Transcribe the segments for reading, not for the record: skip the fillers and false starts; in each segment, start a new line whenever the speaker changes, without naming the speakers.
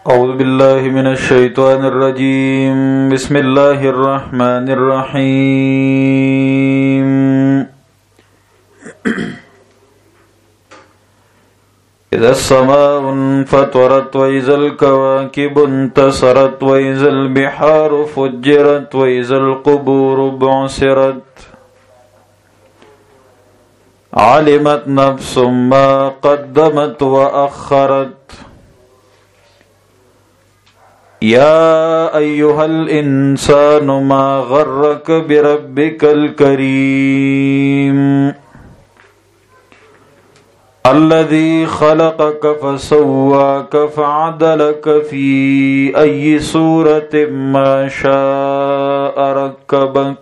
أعوذ بالله من الشيطان الرجيم بسم الله الرحمن الرحيم إذا السماء انفطرت وإذا الكواكب انتصرت وإذا البحار فجرت وإذا القبور بعثرت علمت نفس ما قدمت وأخرت يا أيها الإنسان ما غرك بربك الكريم الذي خلقك فسواك فعدلك في أي صورة ما شاء ركبك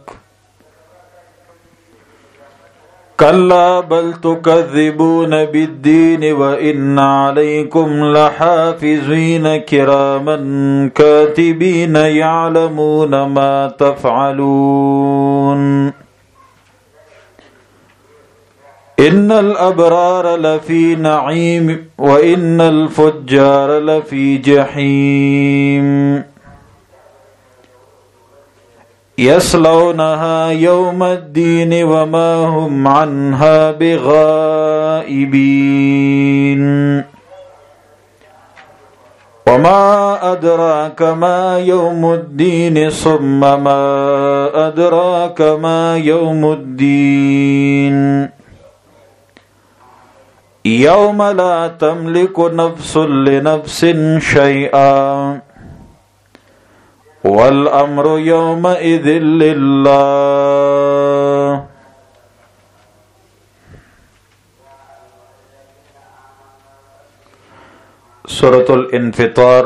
كلا بل تكذبون بالدين وإن عليكم لحافظين كراما كاتبين يعلمون ما تفعلون إن الأبرار لفي نعيم وإن الفجار لفي جحيم يصلونها يوم الدين وما هم عنها بغائبين وما أدراك ما يوم الدين ثم ما أدراك ما يوم الدين يوم لا تملك نفس لنفس شيئا والأمر يومئذ لله سورة الانفطار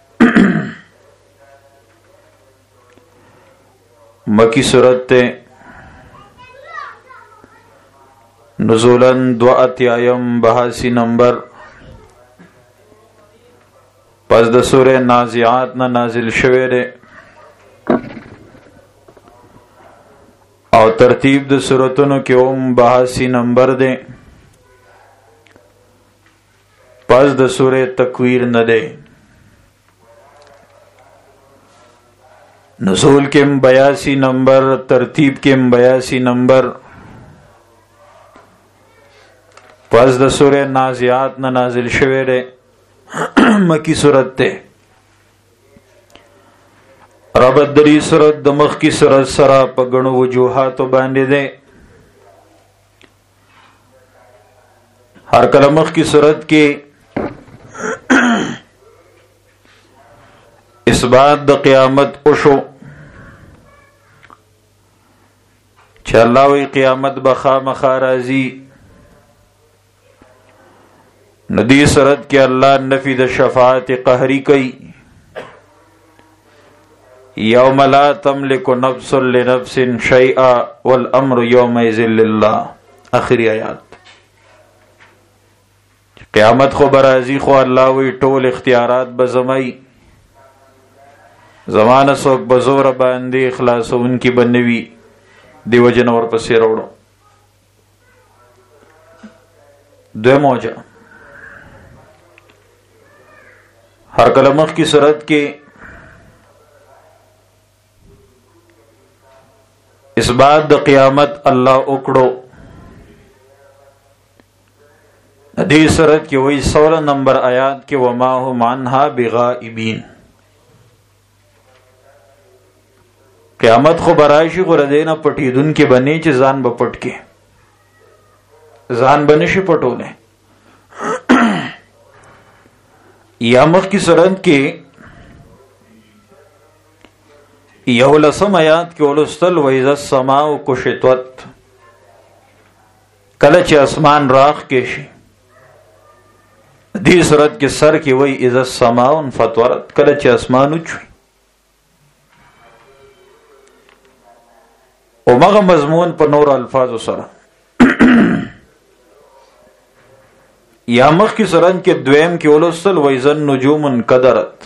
مکی سورت نزولاً 82 نمبر پس د سورہ نازعات نه نازل شوه ده او ترتیب د سورتونو کې 82 نمبر ده پس د سورہ تکویر نه ده نزول کې 82 نمبر ترتیب کې 82 نمبر پس د سورہ نازعات نه نازل شوه ده مکی صورت ته ربط دری صورت د مخ کی صورت سره په غنو وجوهات باندې ده هر کله مخ کی صورت کې اثبات د قیامت وشو چې الله وی قیامت بخامخ راځي ندی صورت کې الله نفی د شفاعت قهری کوي یوم لا تملک نفس لنفس شیئا والامر یومئذ لله اخری آیات قیامت خو برازي خو الله وی ټول اختیارات به زمای زمانه څوک بزور باندې اخلاصون کی بنوي دیو جنور پسې وروړو دوه موجه ہر کلمخ کی صورت کے اس بات د قیامت اللہ اکڑو دی صورت کی وہی 16 نمبر آیات کے وما هم عنها بغائبین قیامت خو برائشی خو ردینا پٹیدن کے بنی چی زان با پٹ کے زان بنشی پٹولے یا مخ کی صورت کې یو لسم آیات کې ولستل وإذا السماء کشطت کله چې اسمان راخ کې شي دې صورت کې سر کې وای اذا السماء انفطرت کله چې اسمان وچوي او مغه مضمون په نور الفاظ سره یا مخ کی سرن کے دویم کی اولوستل ویزن نجوم انقدرت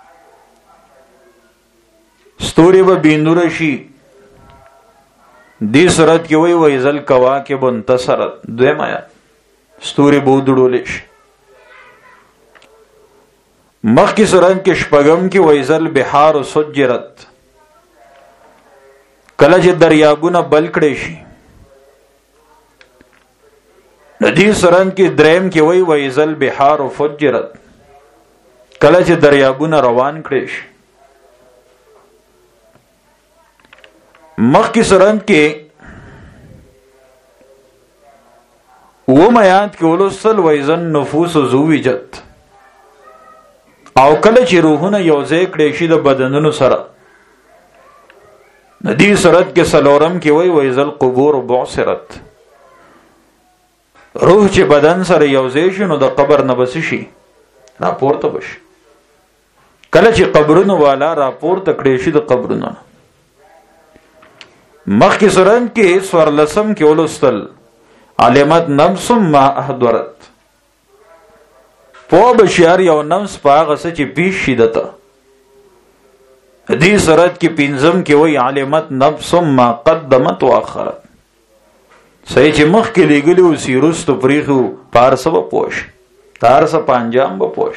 ستوری و بیندورشی دی سرت کی وی ویزل کواکب انتصرت دویم آیا ستوری بودڑولیش مخکی سورت کې شپږم کې وایذل بحار سجرت، کله چې دریابونه بل کړي شي. د دې سورت کې دریم کې وایي وایذل بحار فجرت، کله چې دریابونه روان کړي شي. مخکی سورت کې اوم آیات کې ولوستل وایذن نفوس زوجت، او کله چې روحونه یوځای کړي شي د بدنونو سره. د دې سورت کې سلورم کې وایي وایذل قبور بعثرت، روح چې بدن سره یوځای شي نو د قبر نه بس شي راپورته بشي. کله چې قبرونو والا راپورته کړي شي د قبرونو. مخکې سورت کې سورلسم کې ولوستل علمت نفس ما احضرت، پو بشیار یو نفس پاغه څه چې پیش شي دته. دې سورت کې پنځم کې وایي علمت نفس ما قدمت واخرت، صحیح چې مخ کې لګلو سیرستو پریخو پارسه به پوش تارسه پانجام به پوش.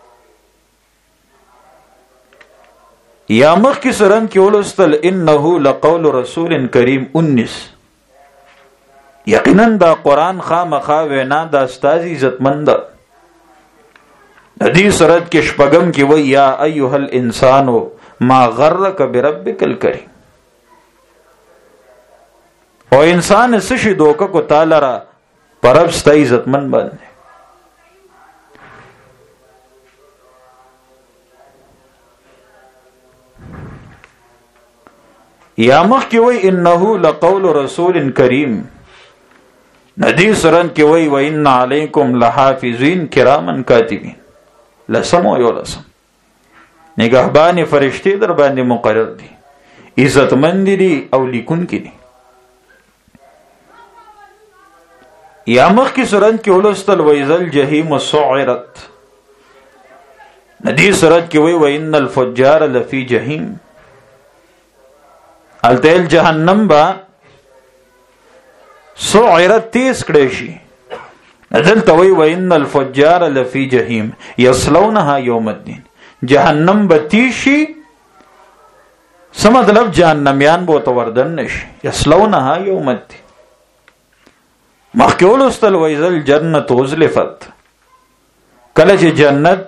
یا مخ کې سورت کې ولوستل انه لقول رسول کریم 19، یقینا دا قرآن خامخا وینا دا استاد عزتمند. دې سورت کې شپږم کې وایي یا ایها الانسان ما غرک بربک الکریم، او انسان سشي دوکه کو تعالی را پرب ستا عزتمن باندې. یا مخ کې وایي انه لقول رسول کریم. ندی سورت کې وایي وان علیکم لحافظین کراما کاتبین، لسم او یو لسم نگهبان فرشتي در باندې مقرر دي، عزتمند دي او لیکون کې دي. یا مخ کی سورت کې ولوستل وایذل جهنم سعرت. ندی سورت کې وایي وان الفجار لفی جهنم، التل جهنم با سعرت تیز کړي شي. نزل توي وان الفجار لفی جهنم یصلونها یوم الدین، جهنم بتیشي سم مطلب جهنميان بو تو وردن نشي یصلونها یوم الدین. مخکول استل وایذل جنت ازلفت، کله چې جنت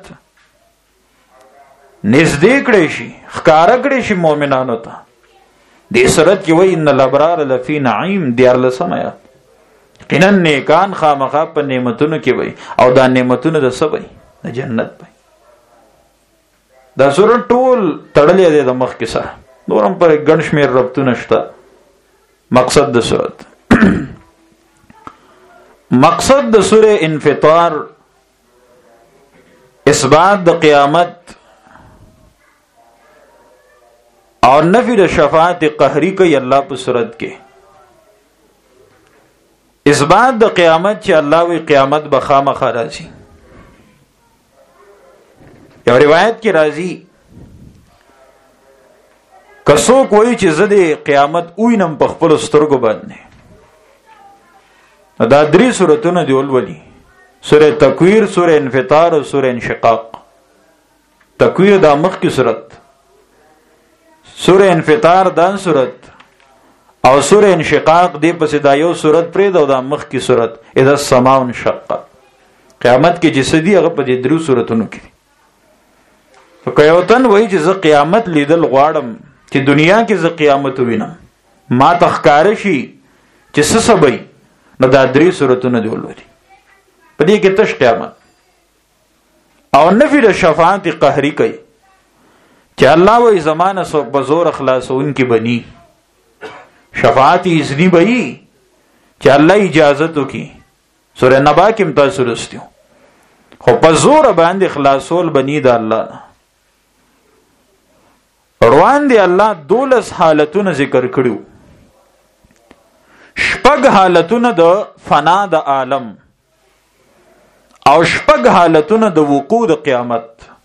نزدې کړي شي ښکارا کړي شي مؤمنانو ته. دې سورت کې وایي ان الابرار لفی نعیم، دیار لسمایا یقینا نیکان خامخا په نعمتونو کې وي، او دا نعمتونه د څه وي؟ د جنت وي. دا سورت ټول تړلې ده د مخ کې سره، نورم پر ګڼ شمېر ربطونه شته. مقصد د سورت مقصد د سوره انفطار اثبات د قیامت او نفی د شفاعت قهری کوي الله په صورت کې. اثبات د قیامت چې الله وی قیامت به خامخا راځي. یو روایت کې راځي کسو کوئی چې زده قیامت وینم په خپل سترګو باندې. دا درې سورتونه دی ولولي، سوره تکویر، سوره انفطار او سوره انشقاق. تکویر دا مخ کی صورت، سوره انفطار دا صورت، او سوره انشقاق دی پس دا یو صورت پرې دا مخ کی صورت اذا السماء انشقت. قیامت کې جسدی هغه په دې درو صورتونو کې. که یو تن وایي چې زه قیامت لیدل غواړم، چې دنیا کې زه قیامت وینم، ما تخکار شي چې څه سبي، نو دا درې صورتونه دی ولولي. په دې کې تش قیامت او نفی د شفاعت قهری کوي چې الله وې زمانه سو بزور اخلاصون کی بنی، شفاعت اذنی بئی چې الله اجازه تو کی. سورہ نبا کې متاثر استیو خو بزور باندې خلاصول بنی د الله روان دی. الله 12 حالتونه ذکر کړیو، شپږ حالتونه د فنا د عالم او شپږ حالتونه د وقوع د قیامت.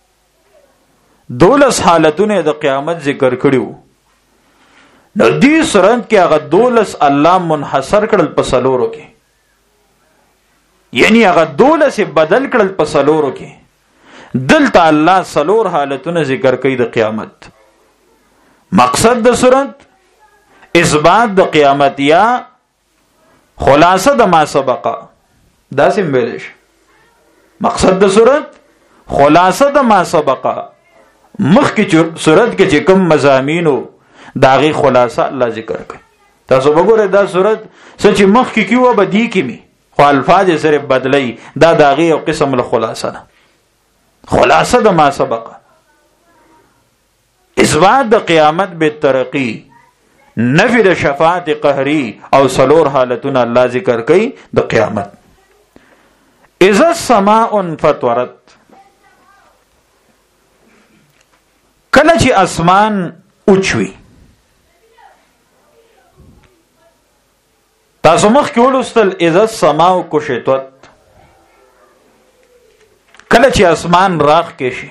12 حالتونه د قیامت ذکر کړیو. نو دې سورت کې هغه 12 الله منحصر کړل په سلورو کې، یعنی هغه 12 بدل کړل په سلورو کې. دلته الله څلور حالتونه ذکر کوي د قیامت. مقصد د سورت اثبات د قیامت یا خلاصه د ما سبقه، دا سم ویل شي. مقصد د سورت خلاصه د ما سبقه، مخکې سورت کې چې کوم مضامینو داغي خلاصه الله ذکر کوي. تاسو وګورئ دا سورت سچ مخکې کیو به دی کې می خو الفاظ سره بدلی، دا داغي یو قسم له خلاصه ده. خلاصه د ما سبقه اثبات د قیامت به ترقی، نفی د شفاعت قهری او څلور حالتونه الله ذکر کوي د قیامت. اذا السماء انفطرت، کله چې اسمان اوچوي. تاسو مخکې ولوستل اذا السماء کشطت، کله چې اسمان راخ کې شي.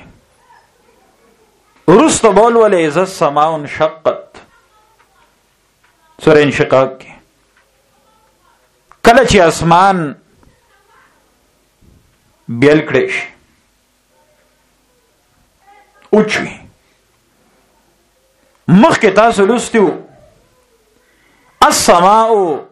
ورسته بول ول اذا السماء انشقت، سورہ انشقاق کې کله چې اسمان بیل کړي شي اوچوي. مخکې تاسو لوستو السماء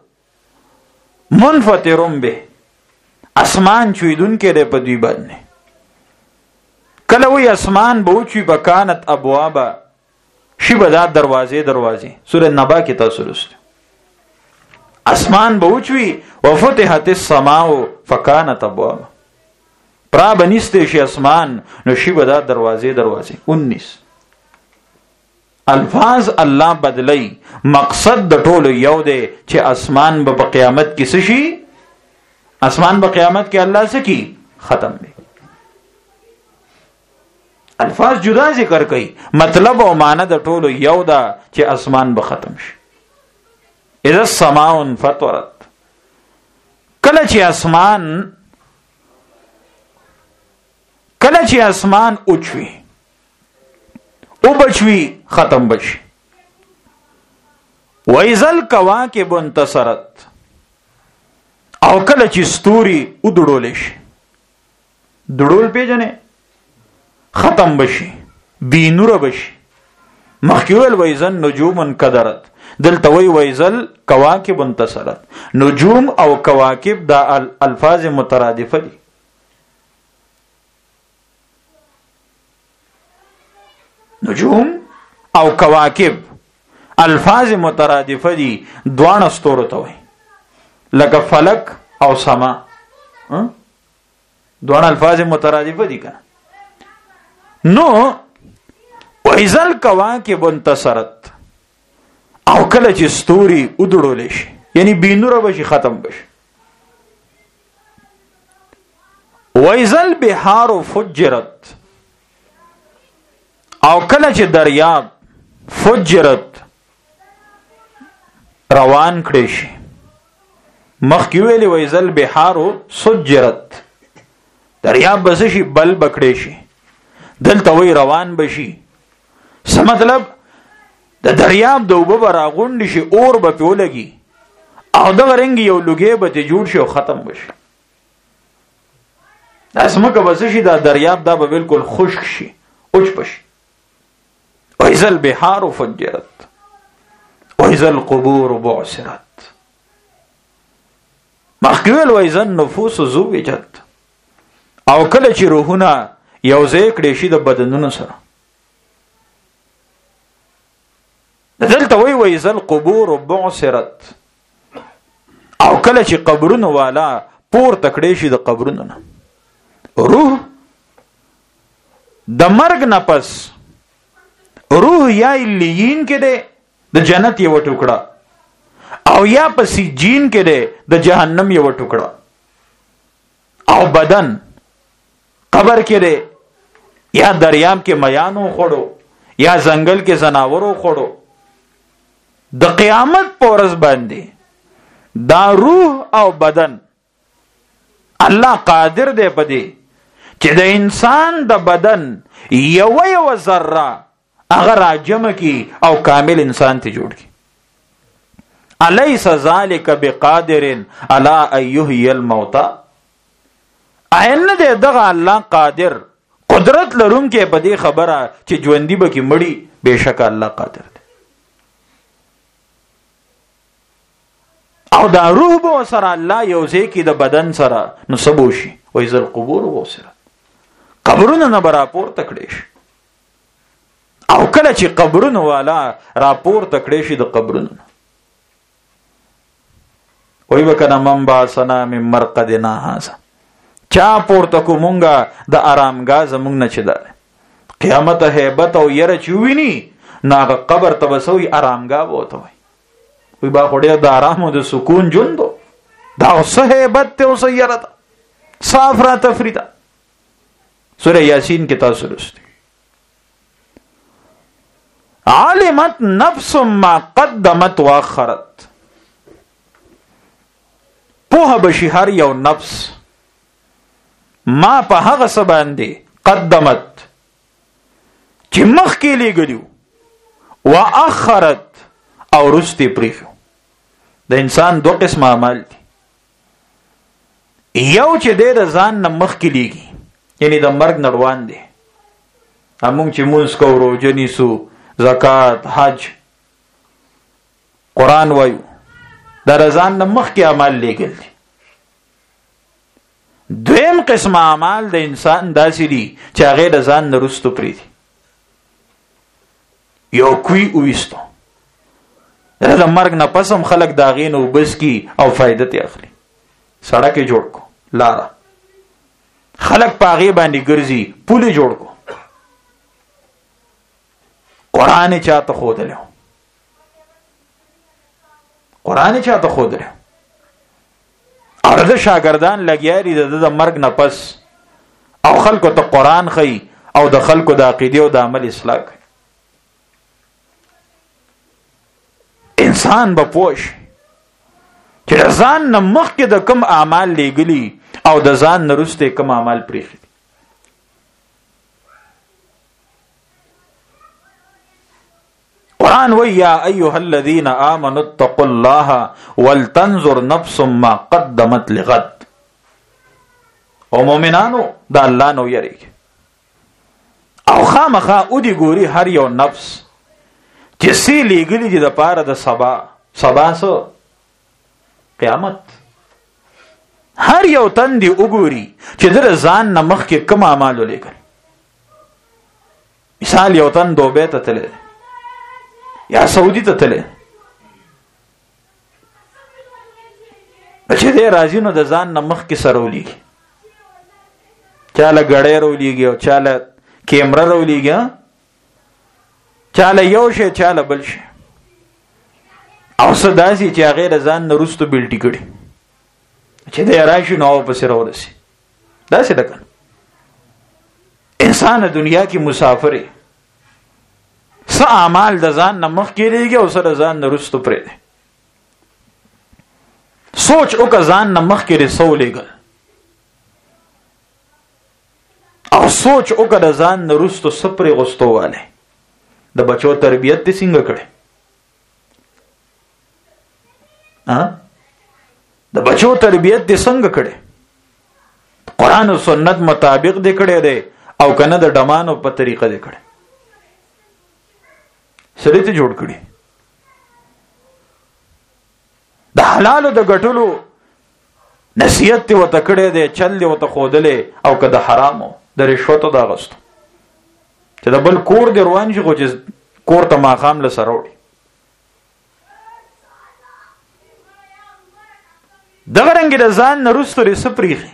منفطر به، اسمان چویدون کې ده په دوی باندې. کله وی اسمان به اوچوي بکانت ابوابا، شی به دا دروازې. سورہ نبا کې تاسو لوستو اسمان به اوچوي وفتحت السماء فکانت ابوابا، پرا بنسته شي اسمان نو شی به دا دروازې. 19 الفاظ الله بدلی، مقصد د ټولو یو دی چې اسمان به قیامت کې څه شي. اسمان به قیامت کې الله څه کی ختم دی. الفاظ جدا ذکر کوي، مطلب او معنی د ټولو یو دا چې اسمان به ختم شي. اذا السماء انفطرت، کله چې اسمان اوچوي او بچوي ختم بشي. وَإِذَا الْكَوَاكِبُ انتَصَرَتْ، او کله چې ستوري ودړول شي. دړول پیژنې ختم بشي، بی نور بشي. مخکې ویل وَإِذَا النُّجُومُ انْكَدَرَتْ، دلته وی وَإِذَا الْكَوَاكِبُ انتَصَرَتْ. نجوم او کواکب دا الفاظ مترادفه دي. نجوم او کواکب الفاظ مترادفه دي، دوانه ستورو ته وي، لکه فلک او سما. دوانه الفاظ مترادفه دي کنه. نو وَإِذَا الْكَوَاكِبُ انتَصَرَتْ، او کله چې ستوري ودړول شي یعنی بینوره بشي ختم بشي. وَإِذَا الْبِحَارُ فُجِّرَتْ، او کله چې دریاب فجرت روان کړي شي. مخکې ویلي وَإِذَا الْبِحَارُ سُجِّرَتْ، دریاب بس شي بل بکړي شي. دلته وی روان بشي. څه مطلب؟ د دریاب د اوبه راغونډ شي، اور به په لګي او دغه رنګ یو لوګي به ته جوړ شي او ختم بشي. اسمکه بس شي دا دریاب دا به بالکل خشک شي، اوچ بشي. وَإِذَا الْبِحَارُ فُجِّرَتْ وَإِذَا الْقُبُورُ بُعْثِرَتْ. مخکې ویل وَإِذَا النُّفُوسُ زُوِّجَتْ، او کله چې روحونه یو ځای کړي شي د بدنونو سره. دلته وی وَإِذَا الْقُبُورُ بُعْثِرَتْ، او کله چې قبرونه والا پورته کړي شي د قبرونو نه. روح د مرګ نه پس روح یا الیین کې ده د جنت یو ټوکړه، او یا په سجین کې ده د جهنم یو ټوکړه، او بدن قبر کې ده یا دریاب کې میانو خوړو یا ځنګل کې زناورو خوړو. د قیامت په ورځ باندې دا روح او بدن الله قادر دی په دې چې د انسان د بدن یو ذره اگر راجم کی او کامل انسان ته جوړ کی. الیس ذالک بقادر علی ان یحیی الموتى، این دې دغه الله قادر قدرت لرونکي په دې خبره چې ژوندۍ به کې مړی بهشکه الله قادر دی. او دا روح به سره الله یو ځای کې د بدن سره نو سبو شي وای زل قبور و سره قبرونه نه برابر تکړې شي. او کله چې قبرونه والا راپور تکړې شي د قبرونه وای وکنا من باسنا من مرقدنا هذا چا پورته کو مونږه د آرامګاه زمونږ نه چدار قیامت هیبت او ير چویني ناغه قبر تبسوي آرامګاه وته وای وی با خړې د آرام او د سکون ژوندو دا اوسه هیبت ته اوسه يرته صاف را تفریدا. سورہ یاسین کې تاسو لوستئ علمت نفس ما قدمت واخرت پوها بشي هر یو نفس ما په هغه څه باندې قدمت چې مخکې لګلیو واخرت او رستي پریخو. د انسان دو قسم اعمال دي یو چې د ځان نه مخکې لګي یعنی د مرګ نړوان دي همون چې مونږ کو روزه نیسو زکات حج قرآن وایو د رضان نه مخکې اعمال لګل دي. دویم قسم اعمال د انسان داسې دي چې هغه د ځان نه رستو پری دي یو کوي وېستو د مرګ نه پسم خلک داغې نو بس کی او فائدت یې اخلي. سړک جوړ کو لارا خلک پاغي باندې ګرځي پوله جوړ کو قرآن چاته خودلو قرآن چاته خودلو او د شاګردان لګیاري د مرګ نه پس او خلکو ته قرآن خي او د خلکو د عقیده او د عمل اصلاح کوي. انسان به پوښ چې ځان نه مخکې د کوم اعمال لګلي او د ځان نه وروسته کوم اعمال پریخي. قرآن وی یا ایها الذین آمنوا اتقوا الله ولتنظر نفس ما قدمت لغد. او مؤمنانو د الله نو یریږي او خامخا او دی ګوري هر یو نفس چې سی لګلی دي د پاره د سبا سو قیامت. هر یو تن دی وګوري چې در ځان نه مخکې کوم اعمال ولیکل. مثال یو تن دوبه ته تللی یا سعودي ته تللی چې دې راځي نو د ځان نه مخکې سره ولیږي چاله ګړی راولیږي او چاله کیمره راولیږي چاله یو شی چاله بل شی او څه داسې چې هغې د ځان نه وروستو بلټي کړي چې دی راشي نو پسې راورسي. داسې ده که انسان دنیا کې مسافر څه اعمال د ځان نه مخکې لېږي او څه د ځان نه وروستو پرېږدي. سوچ وکړه ځان نه مخکې دې څه ولېږل او سوچ وکړه د ځان نه وروستو څه پرېغوستو والی. د بچو تربیت دې څنګه کړی د بچو تربیت دې څنګه کړی قرآن او سنت مطابق دې کړی دی او کنه د ډمانو په طریقه دې کړی سره ته جوړ کړی. د حلالو د ګټلو نصیحت ته وته کړی دی چل دې وته خودلې او که د حرامو د رشوتو د اغستو چې د بل کور دې روان شي خو چې کور ته ماښام له سره وړي. دغه رنګې د ځان نه وروسته دې څه پرېښي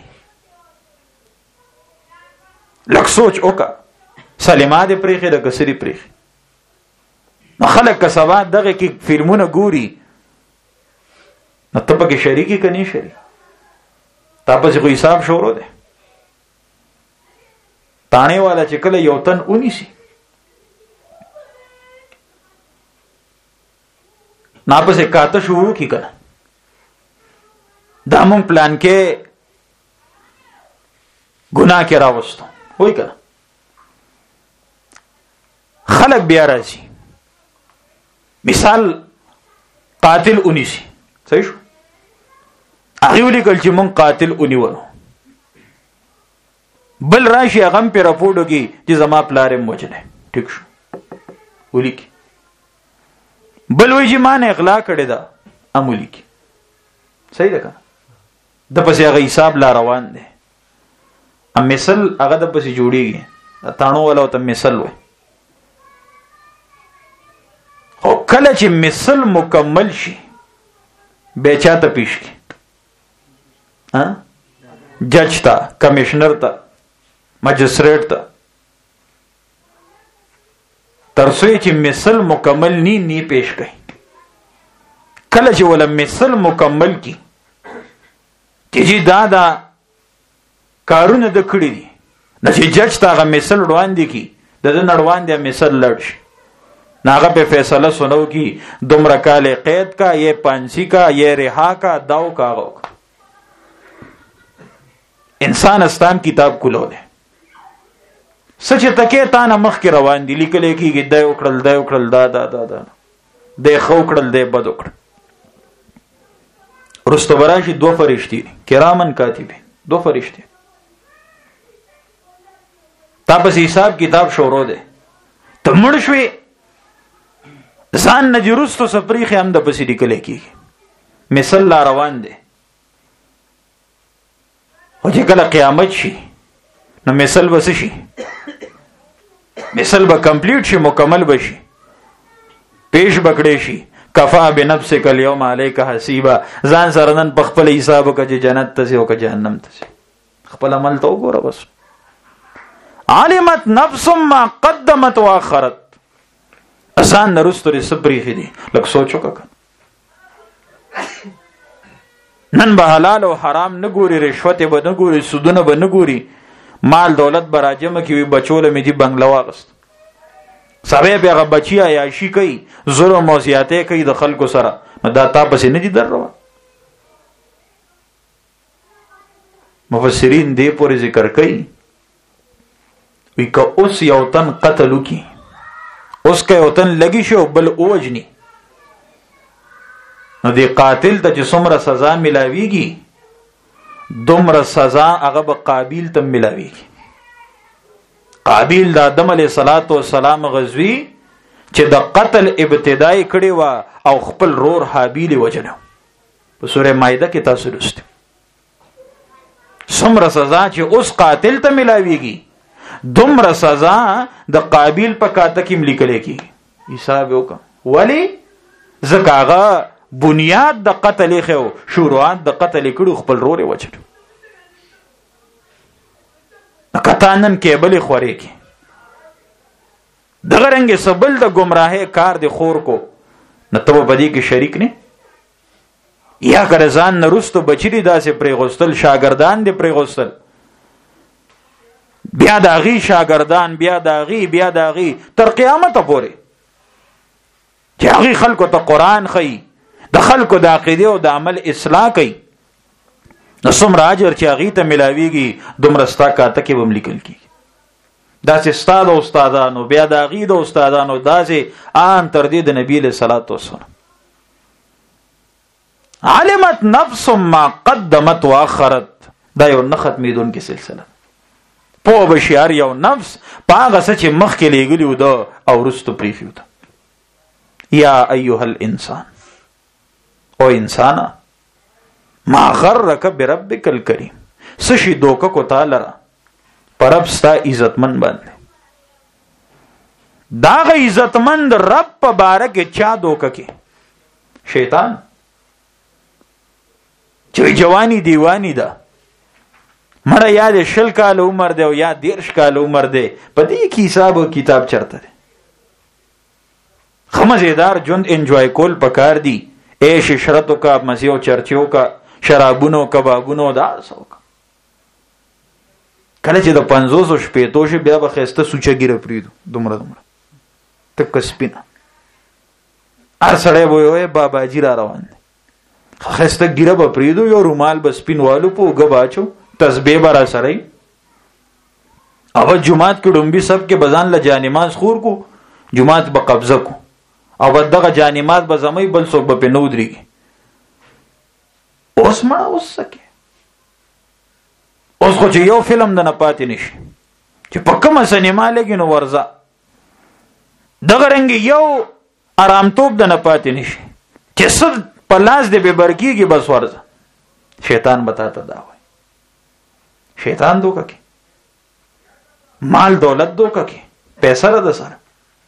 لږ سوچ وکړه سلیما دې پرېښي د که څه دې پرېښي. نو خلک که سبا دغه کې فلمونه ګوري نو ته پکې شریکې که نه شریک تا پسې خو حساب شروع دی. تاڼې والا چې کله یو تن ونیسي ناپسې کاته شروع کی کنه دا مونږ پلان کې ګناه کې راوستو وای کنه خلک بیا راځي مثال قاتل اونیسی صحیح شو هغه ولیکل چې مونږ قاتل اونیولو بل راشي هغه په راپورټو کې چې زما پلار یې وجنه ټیک شو ولیکي بل وی چې ما نه اغلا کړی دا امولی کی صحیح ده کنه د پسې هغه حساب لا روان دی ام مثل هغه د پسې جوړیږي تانو ولا ته مثل وای او کله چې مثل مکمل شي به چاته پیش کی ها جج تا کمشنر تا مجسټریټ تا ترڅو چې مثل مکمل نی پیش کړي کله چې ولا مثل مکمل کی چې دا کارونه د کړی دي نه چې جج تا غو مثل وړاندې کی د نړوان دی مثل لړ شي ناغه په فیصله سنو کی دومره کال قید کا یہ پانسی کا یہ رہا کا داو کا انسان استان کتاب کولو ده سچ تکي تا نه مخ کې روان دي لیکل کېږي د وکړل د د خو کړل د بد وکړل رستو براشي دو فرشتي کرامن کاتبین دو فرشتي تاسو حساب کتاب شروع ده ته مړ شوي ځان نه جرستو سپریخ هم د پسې لیکل کېږي مثل لا روان ده او چې کله قیامت شي نو مثل بس شي مثل به کمپلیټ شي مکمل بشي پیش بکړې شي کفا بنفسک اليوم علیک حسیبا ځان سره نن په خپل حساب وکړي جنت ته او که جهنم ته خپل عمل ته وګوره بس علمت نفس ما قدمت واخرت آسان نرستو سپری دي لکه سوچو کا نن به حلال او حرام نه ګوري رشوت به نه ګوري سودونه به نه ګوري مال دولت براجم کی وی بچول می دی بنگلا واغست سبه به بچی عیاشی کوي ظلم او زیاته کوي د خلکو سره دا تاسو نه دي درو مفسرین دې پورې ذکر کوي وی که اوس یو تن قتل کی اوس که یو تن لګی شو بل اوجنی نو دی قاتل ته چې څومره سزا ملاویږي دومره سزا هغه به قابیل ته ملاویږي قابیل د آدم علیه السلام غزوی چې د قتل ابتدای کړي وا او خپل رور حابیل وجنه په سوره مائده کې تاسو لوستئ څومره سزا چې اوس قاتل ته ملاویږي دومره سزا د قابیل په کاته کې لیکل کېږي حساب وکړه ولی زکاغه بنیاد د قتل خو شروعات د قتل کړو خپل روري وچټ نکتانن کېبل خوري کې دغه رنګ سبل د گمراهه کار د خور کو نتو بدی کې شریک نه یا ګرزان نرستو بچری داسې پرېغوستل شاګردان دې پرېغوستل بیا داغي شاګردان بیا داغي تر قیامت پورې چې هغه خلکو ته قران خي د خلکو د عقیده او د عمل اصلاح کوي نو څومره اجر چې هغه ته ملاويږي دومره ستا کاته کې هم لیکل کیږي دا چې استاد او استادانو بیا د عقیده او استادانو داسې ان تر دې د نبی له صلوات و سلام علمت نفس ما قدمت واخرت دا یو نه ختمېدون کې سلسله په بشیار یو نفس پاغه چې مخ کې لګلیو دا او رستو پریفیو دا یا ایها الانسان او انسانا ما غرک بربک الکریم سشی دوکه کو تعالی را پرب ستا عزتمن باندې دا غ عزتمند رب په بارک چا دوکه کې شیطان چې جوانی دیوانی ده مړه یاد شل کال عمر دی او یا 10 کال عمر دی په دې کې حساب او کتاب چرته دی خمزیدار ژوند انجوای کول پکار دی ایش شرطو کا مزیو چرچیو کا شرابونو کبابونو دا سوک کله چې د 500 شپې شي بیا به خسته سوچګیره پریدو دومره تک سپینا ار سړی وای بابا جی را روان خسته ګیره به پریدو یو رومال به سپینوالو په غباچو تسبیح برا سره او جمعات کې ډومبي سب کې بزان ل جانماز خور کو جمعات به قبضه کو او دغه جانماز به زمي بل څوک به نودري اوس ما اوس سکه اوس خو چې یو فلم د نه پاتې نشي چې په کومه سینما لګي نو ورځه، دغه رنګ یو آرامتوب د نه پاتې نشي چې څه په لاس دې به برکیږي بس ورځه. شیطان بتا ته دا وایي، شیطان دوکه کې مال دولت دوکه کې پیسې را ده سره،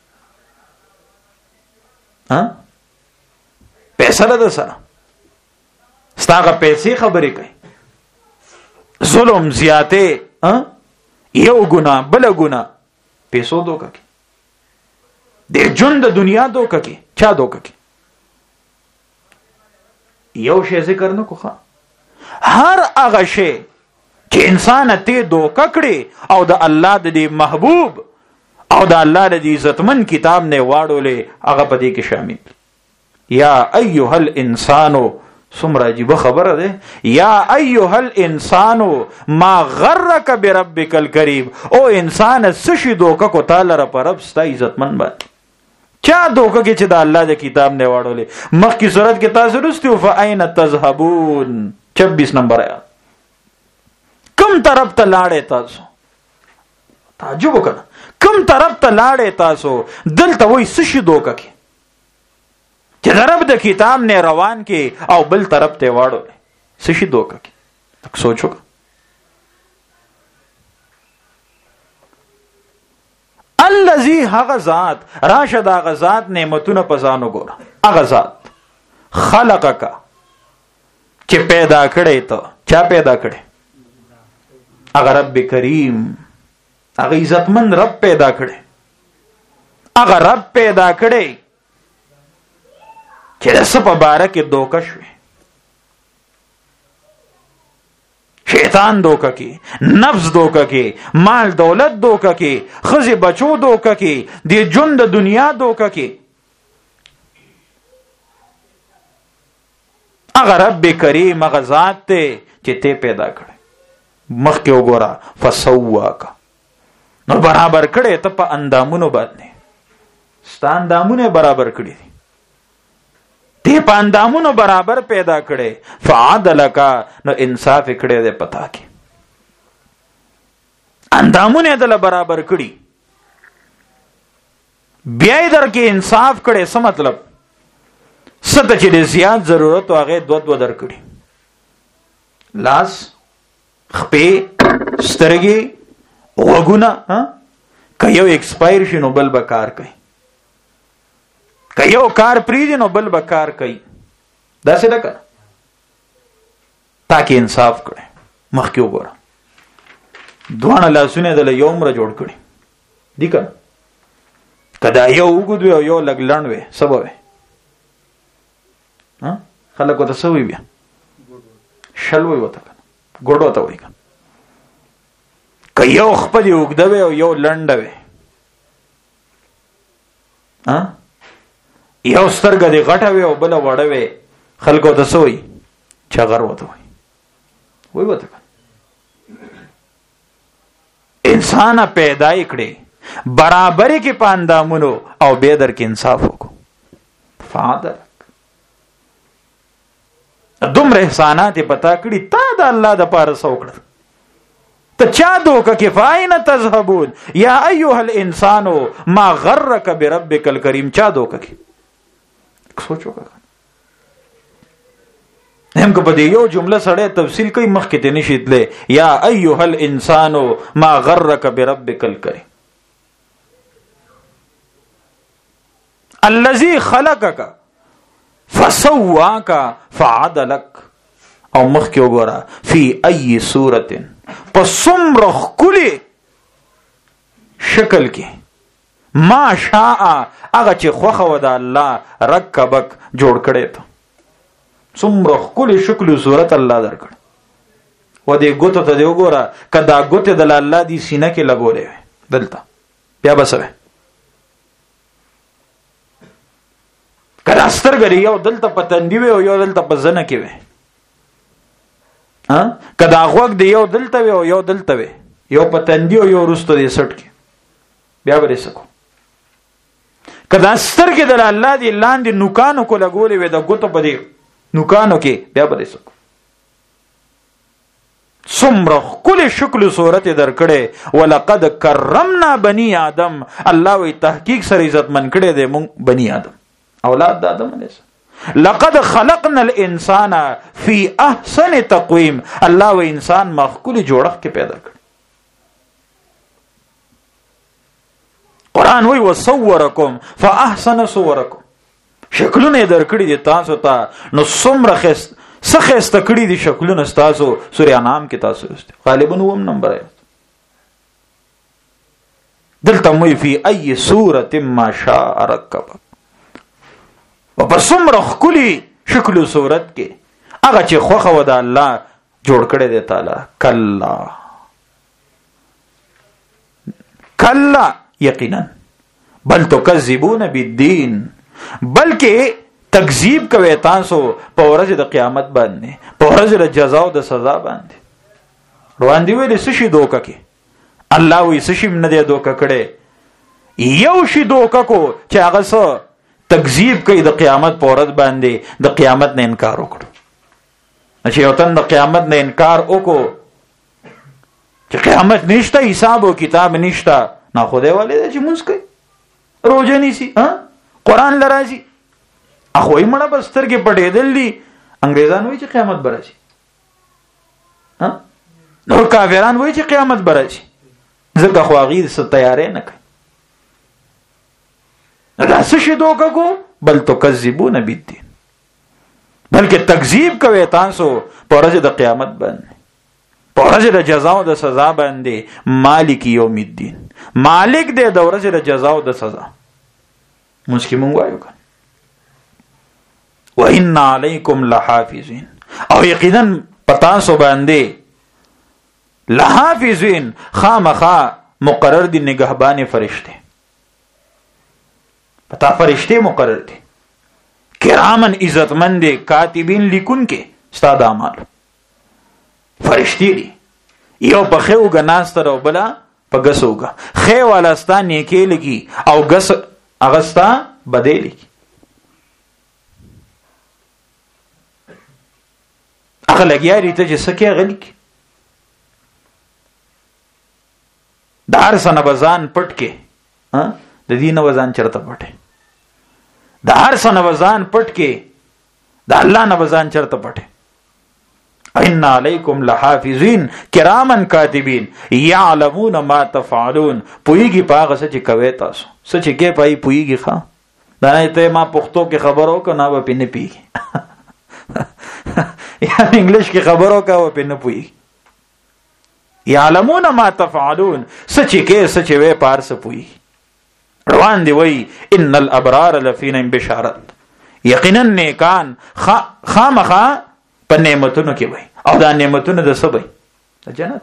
ها پیسې را ده سره، ستاغه پیسې خبرې کوي، ظلم زیاته، یو ګناه بل ګناه، پیسو دوکه کې د ژوند د دنیا دوکه کې. چا دوکه کې؟ یو شی ذکر نه کوخه، هر هغه شی چې انسان ته دوکه کړي او د الله د دې محبوب او د الله د دې عزتمن کتاب نه واړولې، هغه په دې کې شامل. یا ایها الانسانو، څومره عجیبه خبره ده، یا ایها الانسانو ما غرک بربک الکریم، او انسان سشي دوکه کو تعالی را پر رب ستا عزتمن باندې. چا دوکه کې چې د الله د کتاب نه واړولې. مخکې سورت کې تاسو رستو فاین تذهبون 26 نمبر آیات، کم طرف ته لاړې تاسو؟ تعجب وکړه، کم طرف ته لاړې تاسو؟ دلته وای سشي دوکه کې چې د رب د کتاب نه روان کې او بل طرف ته واړولې، سشي دوکه کې. تک سوچو الذي هغه ذات، راشد هغه ذات نعمتونه پزانو ګوره، هغه ذات خلقک چې پیدا کړي ته. چا پیدا کړي؟ هغه رب کریم، هغه عزتمن رب پیدا کړي، هغه رب پیدا کړي چې د سپه باره کې دوکه شوي. شیطان دوکه کی، نفس دوکه کی، مال دولت دوکه کی، خزی بچو دوکه کی، دی جند دنیا دوکه کی. اگر رب کریم اگر ذات تے چې تے پیدا کړي، مخ کې وګوره فسواک، نو برابر کړي ته په اندامونو باندې، ستا اندامونه برابر کړي ته په اندامونو برابر پیدا کړي. فعدلک، نو انصاف کړي دې پتا کې، اندامونه دل برابر کړي، بیا در کې انصاف کړي. څه مطلب؟ ست چې زیات ضرورت او هغه دو در کړي، لاس، خپې، سترګې، وګونه، که یو ایکسپایر شي نو بل به کار کوي، که یو کار پریږدي نو بل به کار کوي. داسې نه کړه تاکي انصاف کړي. مخکې وګوره دوانه لاسونه دل یو عمر جوړ کړي دي کنه، کدا یو وګدوي او یو لګ لړن وي سبب خلکو ته سوي بیا شل وي وته کنه، ګوډ وته وي کنه، که یو خپل وګدوي او یو لړنډوي، یو سترګه دی غټه وي او بل وړه وي، خلکو ته سوي چغر وته وي وي وته کنه. انسان پیدا کړي برابرۍ کې پاندامونو او به در کې انصاف وکړو. فادر دومره احسانات پتا کړي، تا د الله د پاره سوکړه، ته چا دوکه کې فاین تذهبون یا ایها الانسان ما غرک بربک الکریم. چا دوکه کې سوچو کا هم کو په دې یو جمله سره تفصیل کوي، مخکې ته نشیدله یا ایها الانسان ما غرک بربک الکریم الذي خلقك فسواك فعدلك. او مخکې وګوره فی ای صورت، پسمر خلی شکل کې ما شاء هغه چې خوخه و د الله رکبک جوړ کړي ته. څومره خلی شکل او صورت الله درکړ. و دې ګوتو ته دی وګوره، کدا ګوتې د الله دی سینه کې لګولې دلته بیا بسوي، کدا سترګې یو دلته پتندې وي او یو دلته په زنه کې وي، کدا غوږ دی یو دلته وي او یو دلته وي، یو پتندې او یو رستو دی سټ کې بیا ورې سکو. کدا سترګې د الله دی لاندې نوکانو کو لګولې وي د ګوتو په دی نوکانو کې بیا ورې سکو. څومره کل شکل صورت درکړې. ولقد کرمنا بنی آدم، الله وی تحقیق سره عزت من کړي دې مونږ بنی آدم، اولاد د آدم علیه السلام. لقد خلقنا الانسان فی احسن تقویم، الله وی انسان مخکول جوړښت کې پیدا کړ. قرآن وی وصورکم فاحسن صورکم، شکلونه درکړي دي تاسو ته، نو څومره خسته کړي دي شکلونه تاسو. سورہ انعام کې تاسو غالبا 9 نمبر آیت. دلته موي فی ای سورۃ ما شاء رکبک، او په څومره خولي شکل او صورت کې هغه چې خوخه و د الله جوړ کړي دی تعالی. کلا یقینا بل تکذبون بالدین، بلکې تکذیب کوي تاسو په ورځ د قیامت باندې، په ورځ د جزا او د سزا باندې. روان دی ویلې سشي دوکه کې، الله وی سشي نه دی دوکه کړي، یو شی دوکه کو چې هغه سو تکذیب کوي د قیامت په ورځ باندې، د قیامت نه انکار وکړو. چې یو تن د قیامت نه انکار وکړو چې قیامت نشته، حساب او کتاب نشته، نه خدای والے چې مونږ کوي روزه نیسي، قرآن لرازي، اخوی مړه بستر کې پټېدل دي. انګریزان وایي چې قیامت براشي، نور کافران وایي چې قیامت براشي، ځکه خو هغوی څه تیاری نه کوي. دا څه شي دوکه کو؟ بل تکذبون بالدین، بلکې تکذیب کوي تاسو په ورځ د قیامت باندې، په ورځ د جزا او د سزا باندې. مالک یوم الدین، مالک دی د ورځ د جزا او د سزا. مسکی مونږ وایو کنه وَإِنَّ عَلَيْكُمْ لَحَافِظِينَ، او یقینا پتا سو باندې لحافظین خامخا مقرر دي نگهبان فرشته، پتا فرشته مقرر دي، کرامن عزتمند کاتبین لیکون کې استاد اعمال فرشتي دي. یو په خېوګه ناستر او بلا په غسوګه، خې والا ستانه کې لګي او غس اغستا بدلی کی. هغه لګیاري ته چې سکه غلی کی دار سن بزان پټ کې، د دین وزن چرته پټه، دار سن بزان پټ کې د الله نه وزن چرته پټه. ان علیکم لحافظین کرامن کاتبین یعلمون ما تفعلون، پویږي پاغه څه چې کوي تاسو، څه چې کې پای پویږي ښا. دا نه ته ما پښتو کې خبرو کنه و پینې پیږي یا انګلیش کې خبرو کا و پینې پویږي. یعلمون ما تفعلون، څه چې کې څه چې وې پارس پویږي. روان دی وای ان الابرار لفی نعیم بشارت، یقینا نیکان خامخا په نعمتونو کې وای، او دا نعمتونه د څه وای؟ د جنت.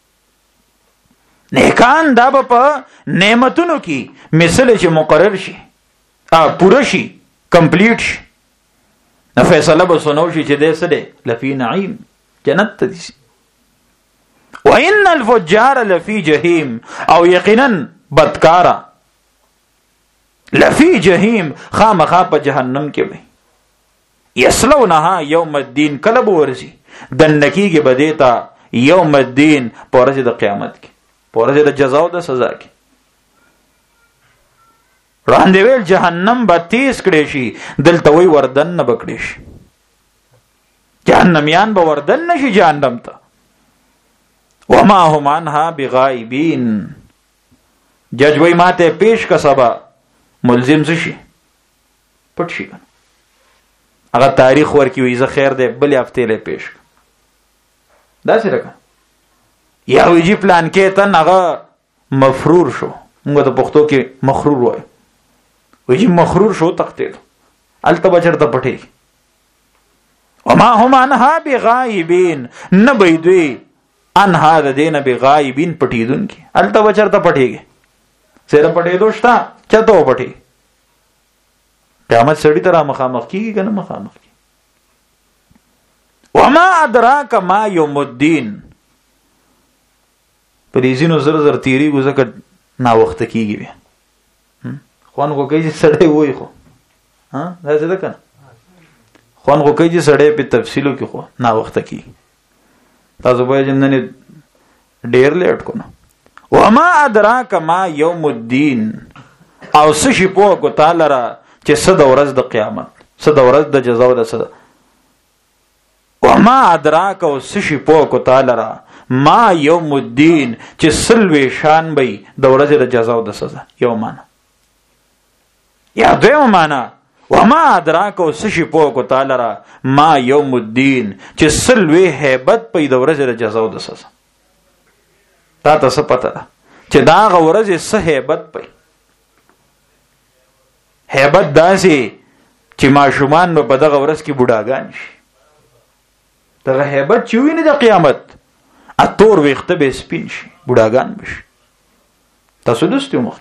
نیکان دا په نعمتونو کې مثل چې مقرر شي، پوره شي، کمپلیټ شي، نو فیصله به سنو شي چې دې څه دی؟ لفی نعیم، جنت ته دي. وان الفجار لفی جهیم، او یقینا بدکارا لفی جهیم خامخا په جهنم کې وای. یسلونها یوم الدین، کله به ورځي دنکیږي به دیتا یوم الدین، په ورځ د قیامت کې، په ورځ د جزا او د سزا کې. وړاندې ویل جهنم به تیز کړی شي، دلته وی وردن نه بکړی شي، جهنميان به وردن نشي جهنم ته. وما هم عنها بغائبین، جج وی ماته پیش کا سبا ملزم شي پټ شي، هغه تاریخ ورکی وی زه خیر دی بل هفته له پیش دا څه راکا یا ویجی پلان کې تن هغه مفرور شو، موږ ته پښتو کې مخرور وای، ویجی مخرور شو تختید الته بچرته پټي. وما هم عنها بغائبین، نه بيدوی انها د دین بغائبین پټیدون کی الته بچرته پټيږي، سره پټې دوستا چته پټي. قیامت سړی تر مخامخ کیږي کنه مخامخ کی. وما ادراک ما یوم الدین، پریزینو زر زر تیری گوزه نا وخت کیږي بیا خوان کو کوي سړی وای خو دا څه ده کنه خوان کو کوي سړی په تفصیلو کې خو نا وخت کیږي. تاسو به جنن ډیر لیټ کو نو وما ادراک ما یوم الدین او سشي په کو تعالی را چې صد ورځ د قیامت صد ورځ د جزا او د صد وما ادراک او سشي په کو تعالی را ما یوم الدین چې سلوي شان بي د ورځې د جزا او د سزا یو معنا یا دیو معنا وما ادراک او سشي په کو تعالی را ما یوم الدین چې سلوي hebat په د ورځې د جزا او د سزا تا ته پته ده چې دا غورځ سه hebat پي hebat داسي چې ماشومان په دغه ورځ کې بوډاګان شي دغه hebat چې ویني د قیامت اتور وخته به سپین شي بوډاګان بشي تاسو دستو مخ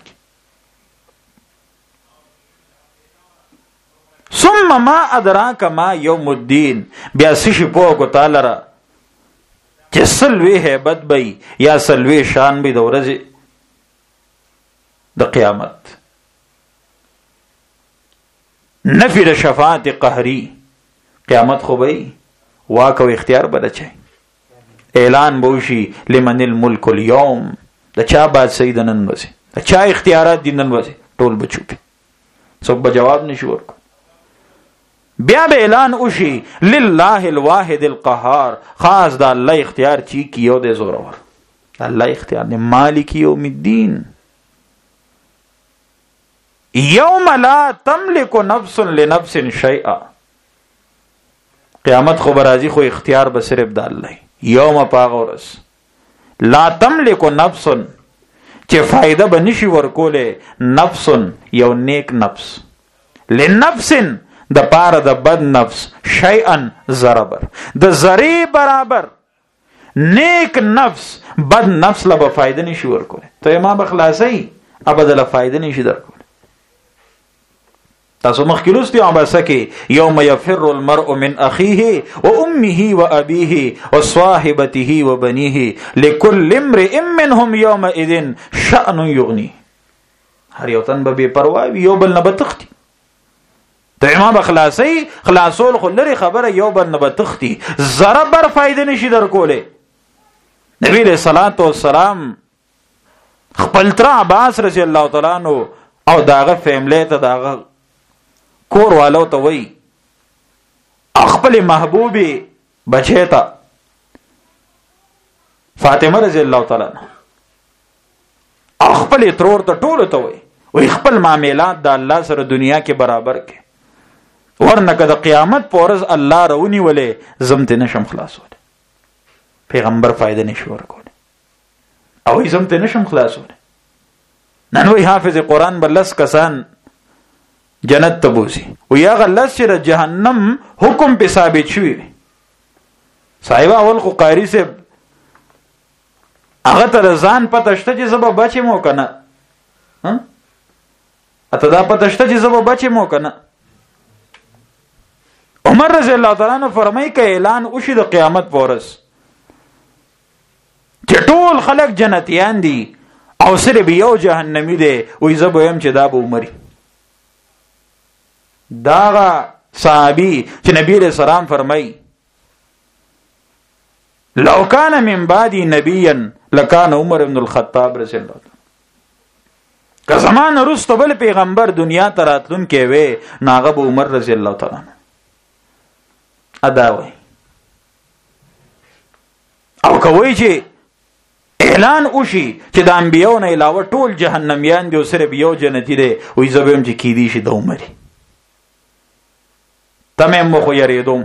ثم ما ادراک ما یوم الدین بیا سشي په کو تعالی را چې سلوي hebat بي یا سلوي شان بي د ورځې د قیامت نفی د شفاعت قهری قیامت خو بي واک او اختیار بدچي اعلان بوشي لمن الملك اليوم د چا بعد سیدنن وځي د چا اختیارات دینن وځي ټول بچوپي څوک به جواب نشي ورکو بیا به اعلان وشي لله الواحد القهار خاص د الله اختیار چی کیو د زورور الله اختیار نه مالک یوم الدین یوم لا تملک نفس لنفس شیئا قیامت خو برازي خو اختیار به صرف د الله یوم پاغورس لا تملک نفس چې فائدہ به نشي ورکوله نفس یو نیک نفس لنفس د پاره د بد نفس شیئا ضربر د ذری برابر نیک نفس بد نفس له به فائدہ نشي ورکوله ته ما بخلاصي ابدا له فائدہ نشي درکوله تاسو مخکلوستی عباسه کې یوم یفر المرء من اخیه و امه و ابیه و صاحبته و بنیه لكل امرئ منهم یومئذ شأن یغنی هر یو تن به بے پروا یو بل نه بتختی ته امام خلاصي خلاصول خو لري خبره یو بل نه بتختی ضربر فائدہ نشي درکوله نبی له صلوات و سلام خپل تر عباس رضی الله تعالی عنہ او داغه فیملی ته داغه کور والو ته وای خپل محبوبي بچیتا فاطمه رضی الله تعالی عنها خپل ترور ته ټول ته وای خپل معاملات د الله سره دنیا کې برابر کې ورنه کده قیامت پورز الله رونی ولې زمته نشم خلاصول پیغمبر فائدہ نشي ورکول او زمته نشم خلاصول نن وای حافظ قرآن بلس کسان جنت تبوسی و یا غلس چې جهنم حکم په ثابت شوی صاحب اول خو قاری سے هغه تر ځان پته شته چې زب بچی مو کنه اته دا پته شته چې زب بچی مو کنه عمر رضی الله تعالی عنہ فرمایي ک اعلان وشي د قیامت پورس چې ټول خلق جنتیان دي او صرف یو جهنمی دی وې زب هم چې دا به عمر داغا صحابی چې نبی علیہ السلام فرمای لو کان من بعدی نبیا لکان عمر بن الخطاب رضی الله عنه که زمان رست بل پیغمبر دنیا تراتلون کې وې ناغب عمر رضی الله تعالی عنہ ادا وای او کوي چې اعلان وشي چې د انبیانو نه علاوه ټول جهنميان دي او صرف یو جنتی دی وې زبم چې کی دي شي د عمر تمام مخو یریدوم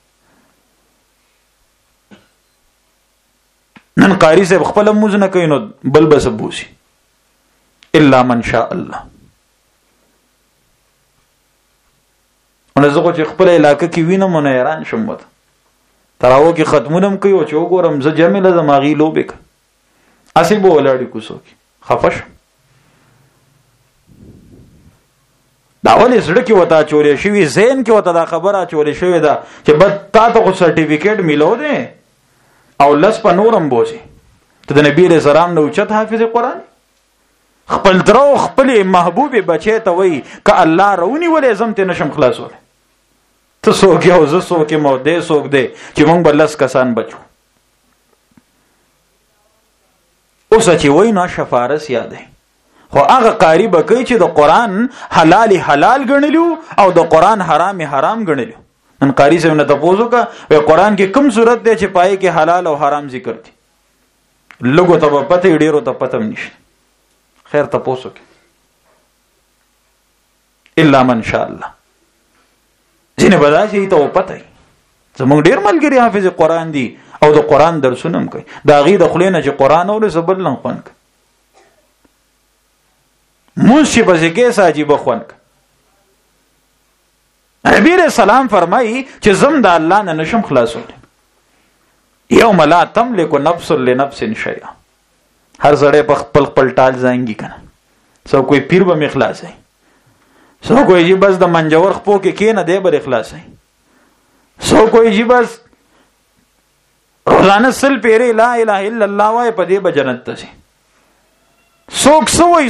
نن قاری سے خپل موز نه کوي نو بل بس بوسي الا من شاء الله انا زغه چې خپل علاقه کې وینم نه ایران شم وته تراو کې ختمونم کوي او چې وګورم ز جمیله دماغي لوبک اسی بو ولاړی کوسو کې خفش دا ولې سړی کې وتا چورې شوی زین کې وتا دا خبره چورې شوی دا چې بد تا ته سرټیفیکیټ ملو دی او لس په نورم بوسي ته د نبی رسول الله نو چت حافظ قرآن خپل درو خپل محبوب بچی ته وای ک الله رونی ولې زمته نشم خلاصول ته سوګ یو ز سوګ مو دې سوګ دې چې مونږ بلس کسان بچو اوس چې وای نه شفارس یادې خو هغه قاری به کوي چې د قران حلال ګڼلو او د قران حرام ګڼلو. نن قاری سره نه تاسو کا په قران کې کوم صورت دی چې پای کې حلال او حرام ذکر دي؟ لګو ته پته ډیرو ته پته نشته. خیر تاسو کې الا من شاء الله ځینې بداسي ته پته زموږ ډیر ملګری حافظ قران دي او د قران درسونه هم کوي. دا غي د خلینو چې قران اوري زبل نه خوان کوي. موسی بزګه ساجيبه خوان کوي. نبی رسول الله فرمایي چې زم د الله نه نشم خلاصول. یوم لا تملک نفس لنفس شیئا. هر زړه په خپل ټال ځانګي کنه. سو کوئی پیر به مخلاص ہے. سو کوئی جی بس د منجور خپو کې کینه دی بر اخلاص ہے. سو کوئی جی بس روزانه سل پیری لا اله الا الله وای په دې به جنت ته شي. سوک سوئی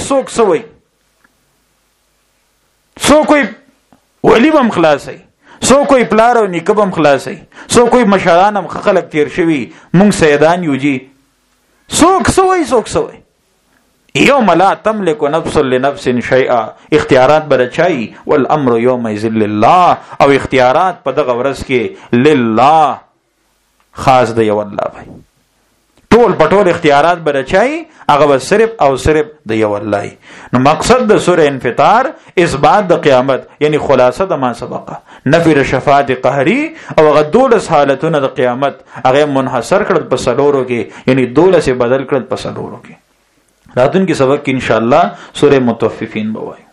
سو کوئی ولی بم خلاص ہے. سو کوئی پلار او نیکه بم خلاص ہے. سو کوئی مشران هم خلق تیر شوی مونږ سیدان یو جی. سوک سوئی یوم لا تملک نفس لنفس شیئا. اختیارات برچای والامر یومئذ لله. او اختیارات په دغه ورځ کې لله خاص دی یو الله بھائی. ټول پټول اختیارات برچای هغه صرف او صرف د یو الله. نو مقصد د سوره انفطار اثبات د قیامت یعنی خلاصه د ما سبقه نفی د شفاعت قهری او هغه 12 حالتونه د قیامت هغه منحصر کړل په سلورو کې یعنی 12 سے بدل کړل په سلورو کې. راتون کې سبق کې ان شاء الله سوره مطففین بوای.